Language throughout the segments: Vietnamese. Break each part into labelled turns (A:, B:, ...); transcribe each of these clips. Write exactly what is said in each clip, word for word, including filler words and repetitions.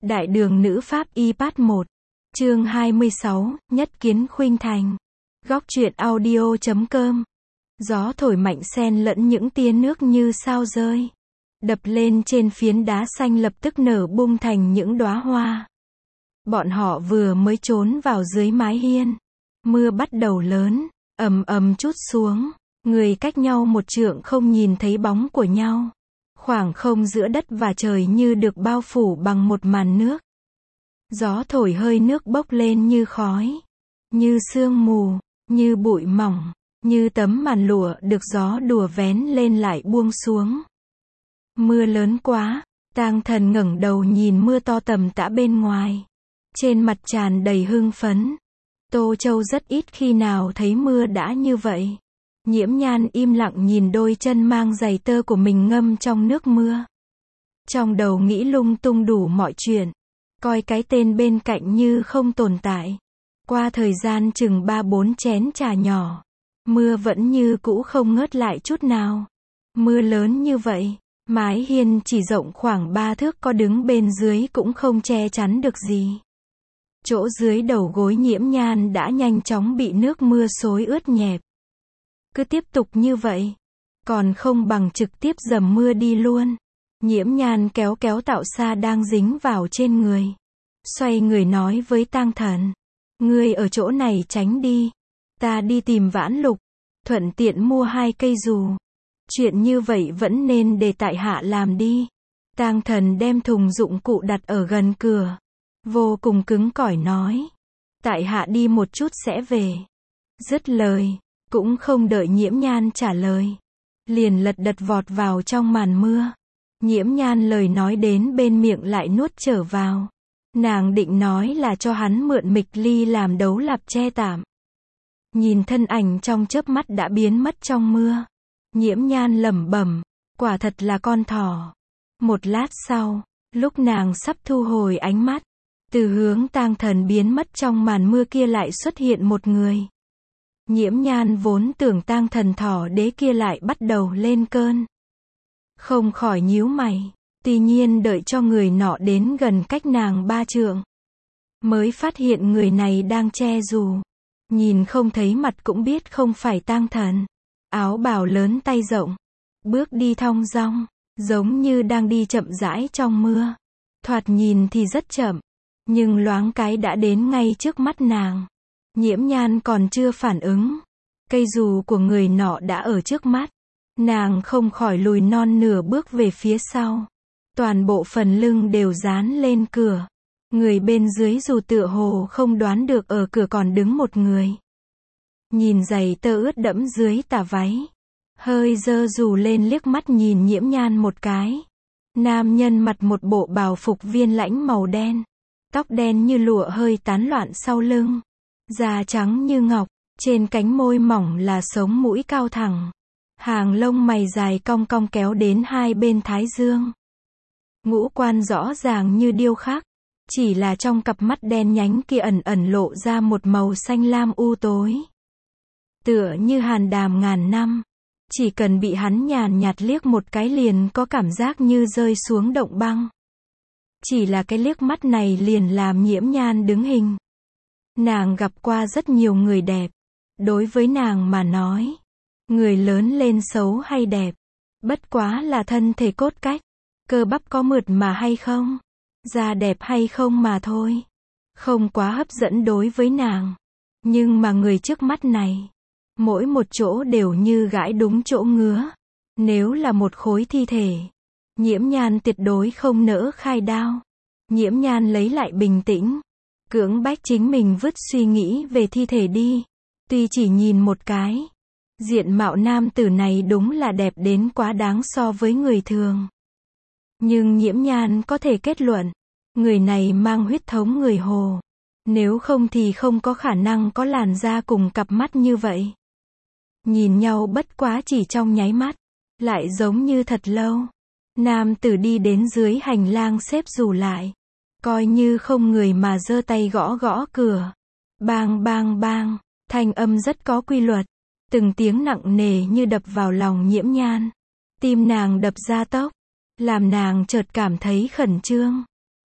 A: Đại đường nữ pháp y part một. Chương hai mươi sáu, nhất kiến khuynh thành. Góc truyện audio chấm com. Gió thổi mạnh xen lẫn những tia nước như sao rơi, đập lên trên phiến đá xanh lập tức nở bung thành những đóa hoa. Bọn họ vừa mới trốn vào dưới mái hiên. Mưa bắt đầu lớn, ầm ầm trút xuống. Người cách nhau một trượng không nhìn thấy bóng của nhau. Khoảng không giữa đất và trời như được bao phủ bằng một màn nước. Gió thổi hơi nước bốc lên như khói, như sương mù, như bụi mỏng, như tấm màn lụa được gió đùa vén lên lại buông xuống. Mưa lớn quá, Tang Thần ngẩng đầu nhìn mưa to tầm tã bên ngoài. Trên mặt tràn đầy hưng phấn. Tô Châu rất ít khi nào thấy mưa đã như vậy. Nhiễm Nhan im lặng nhìn đôi chân mang giày tơ của mình ngâm trong nước mưa. Trong đầu nghĩ lung tung đủ mọi chuyện. Coi cái tên bên cạnh như không tồn tại. Qua thời gian chừng ba bốn chén trà nhỏ, mưa vẫn như cũ không ngớt lại chút nào. Mưa lớn như vậy, mái hiên chỉ rộng khoảng ba thước, có đứng bên dưới cũng không che chắn được gì. Chỗ dưới đầu gối Nhiễm Nhan đã nhanh chóng bị nước mưa xối ướt nhẹp. Cứ tiếp tục như vậy, còn không bằng trực tiếp dầm mưa đi luôn. Nhiễm Nhan kéo kéo Tạo Sa đang dính vào trên người. Xoay người nói với Tang Thần. Ngươi ở chỗ này tránh đi. Ta đi tìm Vãn Lục. Thuận tiện mua hai cây dù. Chuyện như vậy vẫn nên để tại hạ làm đi. Tang Thần đem thùng dụng cụ đặt ở gần cửa. Vô cùng cứng cỏi nói. Tại hạ đi một chút sẽ về. Dứt lời, cũng không đợi Nhiễm Nhan trả lời, liền lật đật vọt vào trong màn mưa. Nhiễm Nhan lời nói đến bên miệng lại nuốt trở vào. Nàng định nói là cho hắn mượn mịch ly làm đấu lạp che tạm. Nhìn thân ảnh trong chớp mắt đã biến mất trong mưa. Nhiễm Nhan lẩm bẩm, quả thật là con thỏ. Một lát sau, lúc nàng sắp thu hồi ánh mắt, từ hướng Tang Thần biến mất trong màn mưa kia lại xuất hiện một người. Nhiễm Nhan vốn tưởng Tang Thần thỏ đế kia lại bắt đầu lên cơn. Không khỏi nhíu mày. Tuy nhiên đợi cho người nọ đến gần cách nàng ba trượng, mới phát hiện người này đang che dù. Nhìn không thấy mặt cũng biết không phải Tang Thần. Áo bào lớn tay rộng, bước đi thong dong, giống như đang đi chậm rãi trong mưa. Thoạt nhìn thì rất chậm, nhưng loáng cái đã đến ngay trước mắt nàng. Nhiễm Nhan còn chưa phản ứng, cây dù của người nọ đã ở trước mắt. Nàng không khỏi lùi non nửa bước về phía sau. Toàn bộ phần lưng đều dán lên cửa. Người bên dưới dù tựa hồ không đoán được ở cửa còn đứng một người. Nhìn giày tơ ướt đẫm dưới tà váy, hơi giơ dù lên liếc mắt nhìn Nhiễm Nhan một cái. Nam nhân mặc một bộ bào phục viên lãnh màu đen, tóc đen như lụa hơi tán loạn sau lưng, da trắng như ngọc, trên cánh môi mỏng là sống mũi cao thẳng, hàng lông mày dài cong cong kéo đến hai bên thái dương. Ngũ quan rõ ràng như điêu khắc, chỉ là trong cặp mắt đen nhánh kia ẩn ẩn lộ ra một màu xanh lam u tối. Tựa như hàn đàm ngàn năm, chỉ cần bị hắn nhàn nhạt liếc một cái liền có cảm giác như rơi xuống động băng. Chỉ là cái liếc mắt này liền làm Nhiễm Nhan đứng hình. Nàng gặp qua rất nhiều người đẹp. Đối với nàng mà nói, người lớn lên xấu hay đẹp, bất quá là thân thể cốt cách, cơ bắp có mượt mà hay không, da đẹp hay không mà thôi. Không quá hấp dẫn đối với nàng. Nhưng mà người trước mắt này, mỗi một chỗ đều như gãi đúng chỗ ngứa. Nếu là một khối thi thể, Nhiễm Nhan tuyệt đối không nỡ khai đao. Nhiễm Nhan lấy lại bình tĩnh, cưỡng bách chính mình vứt suy nghĩ về thi thể đi. Tuy chỉ nhìn một cái, diện mạo nam tử này đúng là đẹp đến quá đáng so với người thường. Nhưng Nhiễm Nhan có thể kết luận, người này mang huyết thống người Hồ. Nếu không thì không có khả năng có làn da cùng cặp mắt như vậy. Nhìn nhau bất quá chỉ trong nháy mắt, lại giống như thật lâu. Nam tử đi đến dưới hành lang xếp dù lại, coi như không người mà giơ tay gõ gõ cửa. Bang bang bang, thanh âm rất có quy luật, từng tiếng nặng nề như đập vào lòng Nhiễm Nhan. Tim nàng đập ra tốc, làm nàng chợt cảm thấy khẩn trương.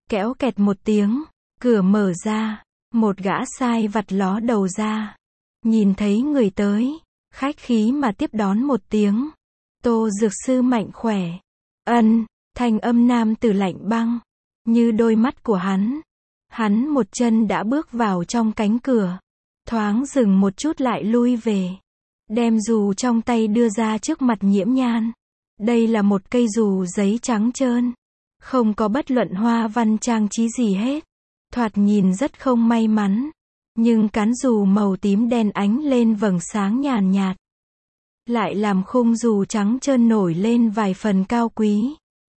A: Kéo kẹt một tiếng, cửa mở ra, một gã sai vặt ló đầu ra. Nhìn thấy người tới, khách khí mà tiếp đón một tiếng. Tô Dược Sư mạnh khỏe. Ân, thanh âm nam tử lạnh băng, như đôi mắt của hắn. Hắn một chân đã bước vào trong cánh cửa, thoáng dừng một chút lại lui về. Đem dù trong tay đưa ra trước mặt Nhiễm Nhan. Đây là một cây dù giấy trắng trơn, không có bất luận hoa văn trang trí gì hết. Thoạt nhìn rất không may mắn, nhưng cán dù màu tím đen ánh lên vầng sáng nhàn nhạt, lại làm khung dù trắng trơn nổi lên vài phần cao quý.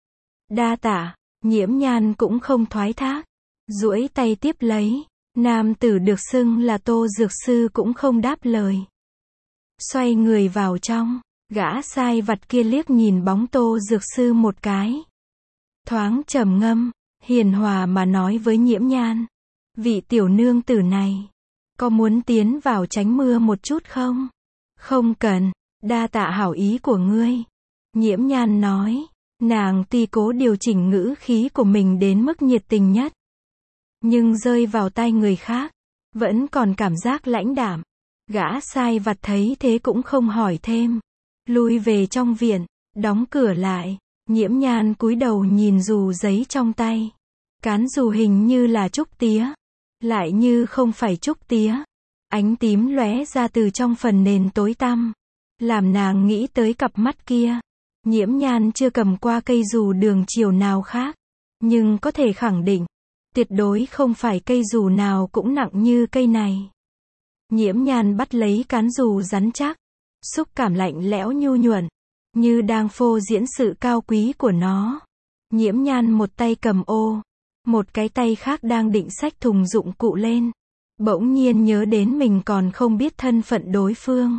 A: Đa tạ, Nhiễm Nhan cũng không thoái thác, duỗi tay tiếp lấy. Nam tử được xưng là Tô Dược Sư cũng không đáp lời. Xoay người vào trong, gã sai vặt kia liếc nhìn bóng Tô Dược Sư một cái. Thoáng trầm ngâm, hiền hòa mà nói với Nhiễm Nhan. Vị tiểu nương tử này, có muốn tiến vào tránh mưa một chút không? Không cần, đa tạ hảo ý của ngươi. Nhiễm Nhan nói, nàng tuy cố điều chỉnh ngữ khí của mình đến mức nhiệt tình nhất, nhưng rơi vào tai người khác, vẫn còn cảm giác lãnh đạm. Gã sai vặt thấy thế cũng không hỏi thêm, lui về trong viện, đóng cửa lại. Nhiễm Nhan cúi đầu nhìn dù giấy trong tay. Cán dù hình như là trúc tía, lại như không phải trúc tía. Ánh tím lóe ra từ trong phần nền tối tăm, làm nàng nghĩ tới cặp mắt kia. Nhiễm Nhan chưa cầm qua cây dù đường chiều nào khác, nhưng có thể khẳng định, tuyệt đối không phải cây dù nào cũng nặng như cây này. Nhiễm Nhan bắt lấy cán dù rắn chắc, xúc cảm lạnh lẽo nhu nhuận, như đang phô diễn sự cao quý của nó. Nhiễm Nhan một tay cầm ô, một cái tay khác đang định xách thùng dụng cụ lên. Bỗng nhiên nhớ đến mình còn không biết thân phận đối phương.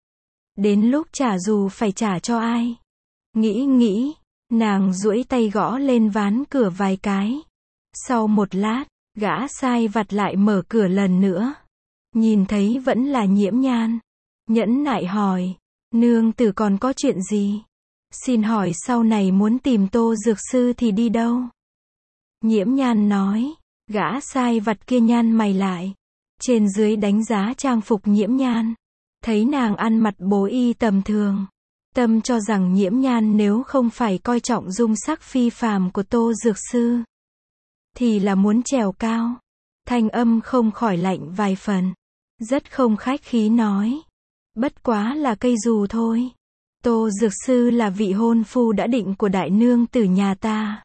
A: Đến lúc trả dù phải trả cho ai. Nghĩ nghĩ, nàng duỗi tay gõ lên ván cửa vài cái. Sau một lát, gã sai vặt lại mở cửa lần nữa. Nhìn thấy vẫn là Nhiễm Nhan, nhẫn nại hỏi, nương tử còn có chuyện gì? Xin hỏi sau này muốn tìm Tô Dược Sư thì đi đâu? Nhiễm Nhan nói, gã sai vặt kia nhăn mày lại, trên dưới đánh giá trang phục Nhiễm Nhan, thấy nàng ăn mặc bố y tầm thường, tâm cho rằng Nhiễm Nhan nếu không phải coi trọng dung sắc phi phàm của Tô Dược Sư, thì là muốn trèo cao. Thanh âm không khỏi lạnh vài phần, rất không khách khí nói, bất quá là cây dù thôi. Tô Dược Sư là vị hôn phu đã định của đại nương tử nhà ta.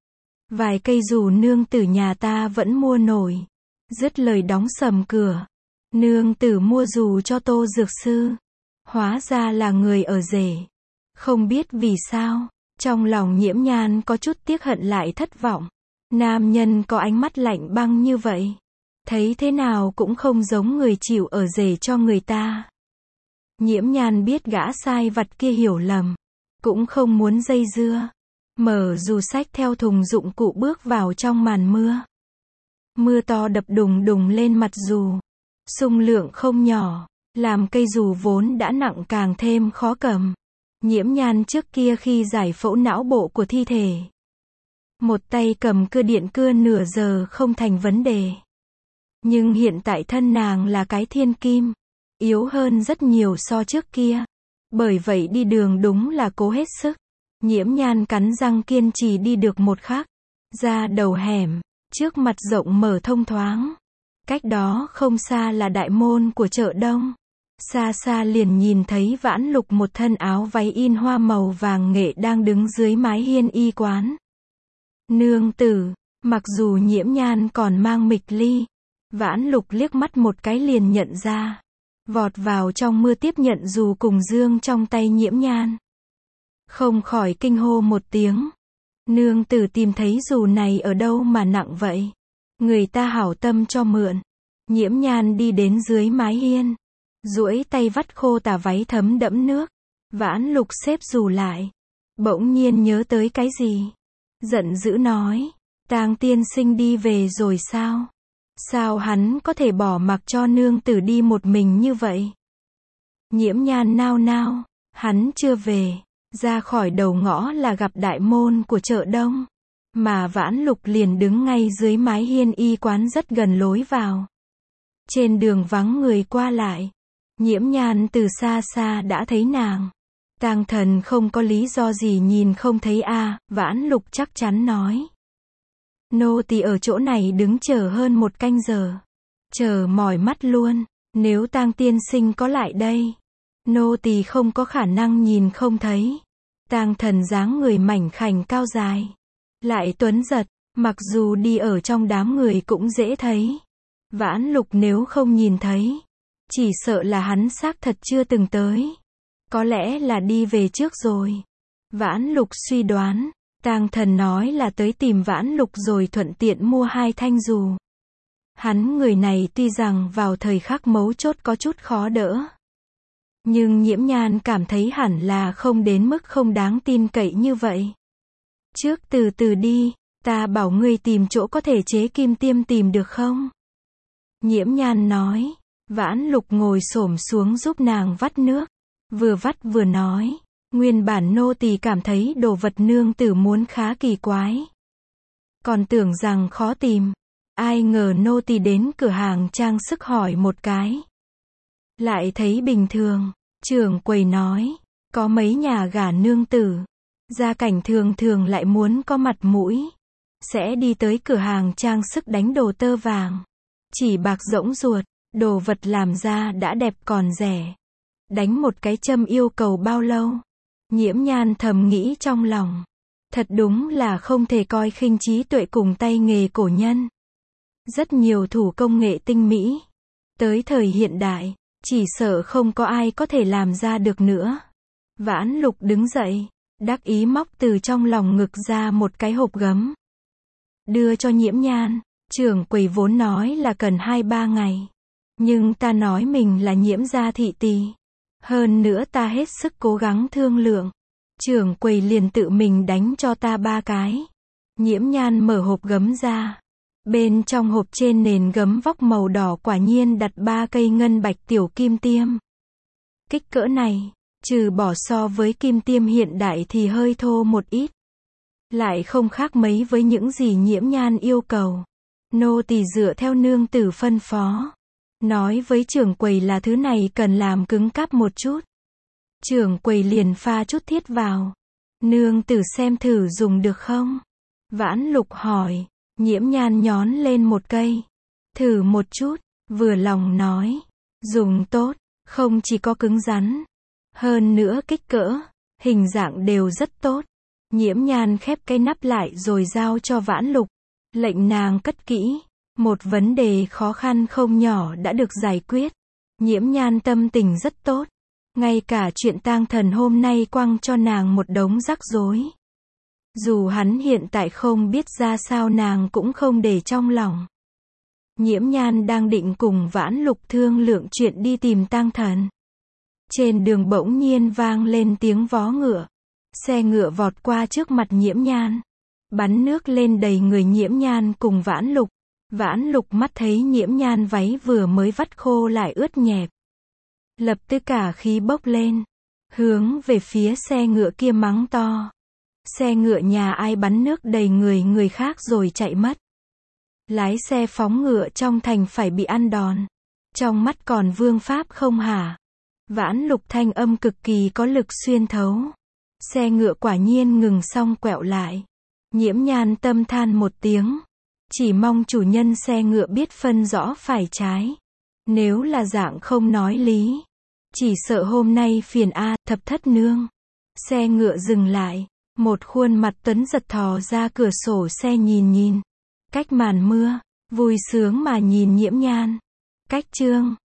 A: Vài cây dù nương tử nhà ta vẫn mua nổi. Dứt lời đóng sầm cửa. Nương tử mua dù cho Tô Dược Sư, hóa ra là người ở rể. Không biết vì sao, trong lòng Nhiễm Nhan có chút tiếc hận lại thất vọng. Nam nhân có ánh mắt lạnh băng như vậy, thấy thế nào cũng không giống người chịu ở rể cho người ta. Nhiễm Nhan biết gã sai vặt kia hiểu lầm, cũng không muốn dây dưa. Mở dù xách theo thùng dụng cụ bước vào trong màn mưa. Mưa to đập đùng đùng lên mặt dù, xung lượng không nhỏ, làm cây dù vốn đã nặng càng thêm khó cầm. Nhiễm Nhan trước kia khi giải phẫu não bộ của thi thể, một tay cầm cưa điện cưa nửa giờ không thành vấn đề. Nhưng hiện tại thân nàng là cái thiên kim, yếu hơn rất nhiều so trước kia. Bởi vậy đi đường đúng là cố hết sức. Nhiễm Nhan cắn răng kiên trì đi được một khắc. Ra đầu hẻm, trước mặt rộng mở thông thoáng. Cách đó không xa là đại môn của chợ đông. Xa xa liền nhìn thấy Vãn Lục một thân áo váy in hoa màu vàng nghệ đang đứng dưới mái hiên y quán. Nương tử, mặc dù Nhiễm Nhan còn mang mịch ly, Vãn Lục liếc mắt một cái liền nhận ra. Vọt vào trong mưa tiếp nhận dù cùng dương trong tay Nhiễm Nhan. Không khỏi kinh hô một tiếng. Nương tử tìm thấy dù này ở đâu mà nặng vậy? Người ta hảo tâm cho mượn. Nhiễm Nhan đi đến dưới mái hiên, duỗi tay vắt khô tà váy thấm đẫm nước. Vãn Lục xếp dù lại, bỗng nhiên nhớ tới cái gì, giận dữ nói, Tang tiên sinh đi về rồi sao? Sao hắn có thể bỏ mặc cho nương tử đi một mình như vậy? Nhiễm Nhan nao nao, hắn chưa về. Ra khỏi đầu ngõ là gặp đại môn của chợ đông. mà Vãn Lục liền đứng ngay dưới mái hiên y quán rất gần lối vào. Trên đường vắng người qua lại, Nhiễm Nhan từ xa xa đã thấy nàng. Tang Thần không có lý do gì nhìn không thấy a, à, Vãn Lục chắc chắn nói. Nô tỳ ở chỗ này đứng chờ hơn một canh giờ. Chờ mỏi mắt luôn, nếu Tang tiên sinh có lại đây, nô tỳ không có khả năng nhìn không thấy. Tang Thần dáng người mảnh khảnh cao dài, lại tuấn giật, mặc dù đi ở trong đám người cũng dễ thấy. Vãn Lục nếu không nhìn thấy, chỉ sợ là hắn xác thật chưa từng tới. Có lẽ là đi về trước rồi. Vãn Lục suy đoán, Tang Thần nói là tới tìm Vãn Lục rồi thuận tiện mua hai thanh dù. Hắn người này tuy rằng vào thời khắc mấu chốt có chút khó đỡ, nhưng Nhiễm Nhan cảm thấy hẳn là không đến mức không đáng tin cậy như vậy. Trước từ từ đi, ta bảo ngươi tìm chỗ có thể chế kim tiêm tìm được không? Nhiễm Nhan nói. Vãn Lục ngồi xổm xuống giúp nàng vắt nước, vừa vắt vừa nói, nguyên bản nô tỳ cảm thấy đồ vật nương tử muốn khá kỳ quái, còn tưởng rằng khó tìm, ai ngờ nô tỳ đến cửa hàng trang sức hỏi một cái, lại thấy bình thường. Trưởng quầy nói, có mấy nhà gả nương tử, gia cảnh thường thường lại muốn có mặt mũi, sẽ đi tới cửa hàng trang sức đánh đồ tơ vàng, chỉ bạc rỗng ruột. Đồ vật làm ra đã đẹp còn rẻ. Đánh một cái châm yêu cầu bao lâu? Nhiễm Nhan thầm nghĩ trong lòng. Thật đúng là không thể coi khinh trí tuệ cùng tay nghề cổ nhân. Rất nhiều thủ công nghệ tinh mỹ. Tới thời hiện đại, chỉ sợ không có ai có thể làm ra được nữa. Vãn Lục đứng dậy, đắc ý móc từ trong lòng ngực ra một cái hộp gấm. Đưa cho Nhiễm Nhan, trưởng quầy vốn nói là cần hai ba ngày. Nhưng ta nói mình là Nhiễm gia thị tỳ. Hơn nữa ta hết sức cố gắng thương lượng. Trưởng quầy liền tự mình đánh cho ta ba cái. Nhiễm Nhan mở hộp gấm ra. Bên trong hộp trên nền gấm vóc màu đỏ quả nhiên đặt ba cây ngân bạch tiểu kim tiêm. Kích cỡ này, trừ bỏ so với kim tiêm hiện đại thì hơi thô một ít. Lại không khác mấy với những gì Nhiễm Nhan yêu cầu. Nô tỳ dựa theo nương tử phân phó. Nói với trưởng quầy là thứ này cần làm cứng cáp một chút. Trưởng quầy liền pha chút thiết vào. Nương tử xem thử dùng được không? Vãn Lục hỏi. Nhiễm Nhan nhón lên một cây. Thử một chút, vừa lòng nói. Dùng tốt, không chỉ có cứng rắn. Hơn nữa kích cỡ, hình dạng đều rất tốt. Nhiễm Nhan khép cái nắp lại rồi giao cho Vãn Lục. Lệnh nàng cất kỹ. Một vấn đề khó khăn không nhỏ đã được giải quyết. Nhiễm Nhan tâm tình rất tốt. Ngay cả chuyện Tang Thần hôm nay quăng cho nàng một đống rắc rối. Dù hắn hiện tại không biết ra sao nàng cũng không để trong lòng. Nhiễm Nhan đang định cùng Vãn Lục thương lượng chuyện đi tìm Tang Thần. Trên đường bỗng nhiên vang lên tiếng vó ngựa. Xe ngựa vọt qua trước mặt Nhiễm Nhan. Bắn nước lên đầy người Nhiễm Nhan cùng Vãn Lục. Vãn Lục mắt thấy Nhiễm Nhan váy vừa mới vắt khô lại ướt nhẹp. Lập tức cả khí bốc lên. Hướng về phía xe ngựa kia mắng to. Xe ngựa nhà ai bắn nước đầy người người khác rồi chạy mất. Lái xe phóng ngựa trong thành phải bị ăn đòn. Trong mắt còn vương pháp không hả? Vãn Lục thanh âm cực kỳ có lực xuyên thấu. Xe ngựa quả nhiên ngừng xong quẹo lại. Nhiễm Nhan tâm than một tiếng. Chỉ mong chủ nhân xe ngựa biết phân rõ phải trái. Nếu là dạng không nói lý, chỉ sợ hôm nay phiền a, thập thất nương. Xe ngựa dừng lại, một khuôn mặt tuấn giật thò ra cửa sổ xe nhìn nhìn. Cách màn mưa, vui sướng mà nhìn Nhiễm Nhan. Cách chương